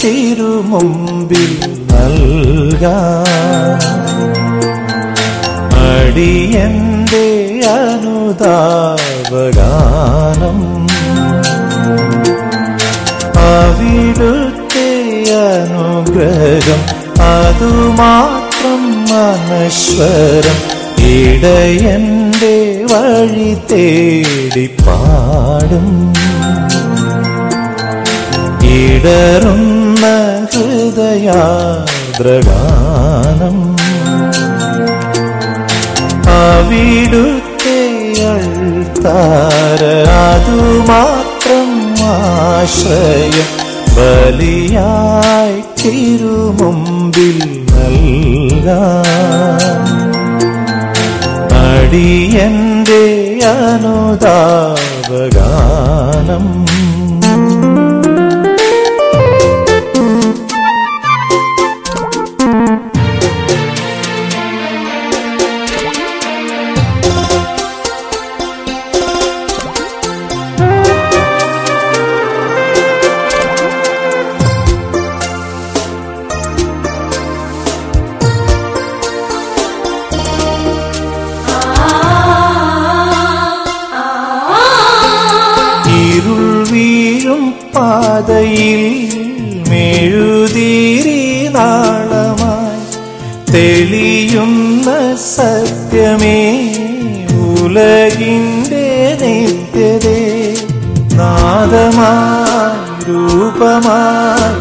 തിരുമുമ്പിൽ നൽകാം. അടിയന്റെ അനുതാപഗാനം അവിടുത്തെ അനുഗ്രഹം അതുമാത്രം അനശ്വരം. ഇടയന്റെ വഴി തേടി പാടും ഇടറുന്ന ഹൃദയാദ്രഗാനം അവിടുത്തെ അൾത്താര അതുമാത്രം ആശ്രയം. ബലിയായി തിരുമുമ്പിൽ നൽകാം. അടിയന്റെ അനുതാപഗാനം പാതയിൽ മെഴുതിരി നാളമായി തെളിയുന്ന സത്യമേ ഉലകിൻ്റെ നിത്യതേ. നാദമായി രൂപമായി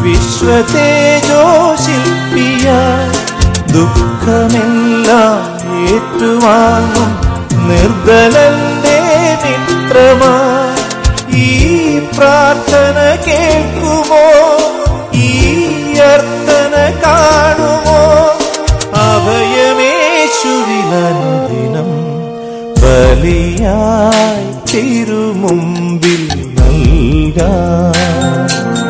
വിശ്വതേജോശില്പിയായി ദുഃഖമെല്ലാം ഏറ്റുവാങ്ങും നിർദ്ദലന്റെ മിത്രമായി. ഈ പ്രാർത്ഥന കേൾക്കുമോ? ഈ അർത്ഥന കാണുമോ? അഭയമേശുവിലനുദിനം ബലിയായി തിരുമുമ്പിൽ നൽകാം.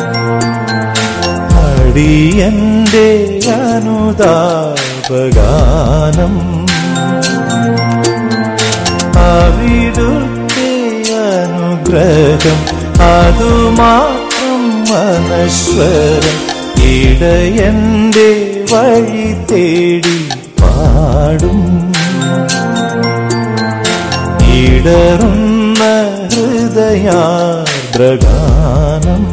അടിയന്റെ അനുതാപഗാനം അവിടുത്തെ അനുഗ്രഹം അതുമാത്രം അനശ്വരം. ഇടയന്റെ വഴി തേടി പാടും ഇടറുന്ന ഹൃദയാദ്രഗാനം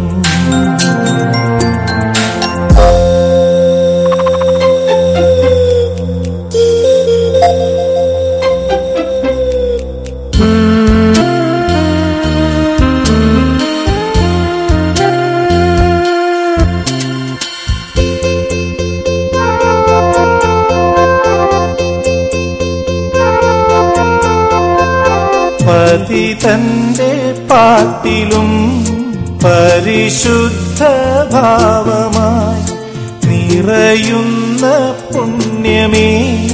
പതിതന്റെ പാട്ടിലും പരിശുദ്ധ ഭാവമായി നിറയുന്ന പുണ്യമേ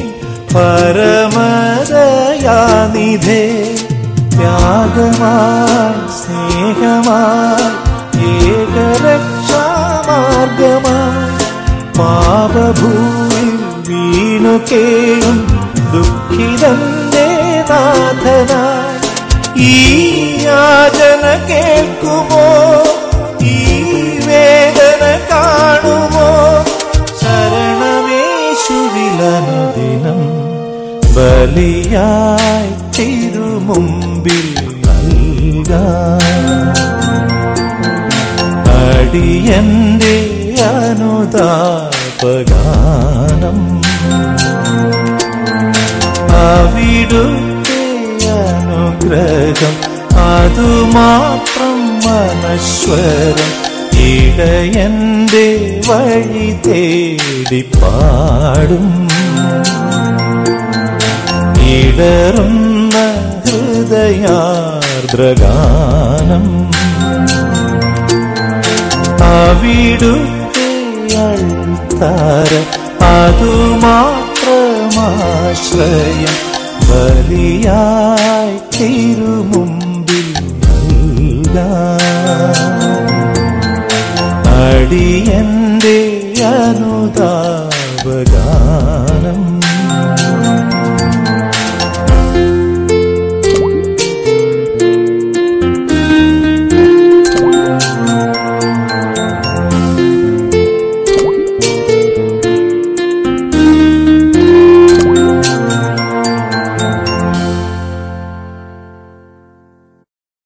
പരമദയാനിധേ. ത്യാഗമായി സ്നേഹമായി ഏകരക്ഷാമാർഗമായി പാപഭൂമിൽ വീണു കേഴും ദുഃഖിതന്റെ നാഥനായി. ഈ യാചന കേൾക്കുമോ? ഈ വേദന കാണുമോ? ശരണമേശുവിലനുദിനം ബലിയായി തിരുമുമ്പിൽ നൽകാം. അടിയന്റെ അനുതാപഗാനം അവിടുത്തെ അനുഗ്രഹം അതുമാത്രം അനശ്വരം. ഇടയന്റെ വഴി തേടി പാടും ഇടറുന്ന ഹൃദയാദ്രഗാനം അവിടുത്തെ അൾത്താര അതുമാത്രമാശ്രയം. ബലിയായി തിരുമുമ്പിൽ നൽകാം. അടിയന്റെ അനുതാപഗാനം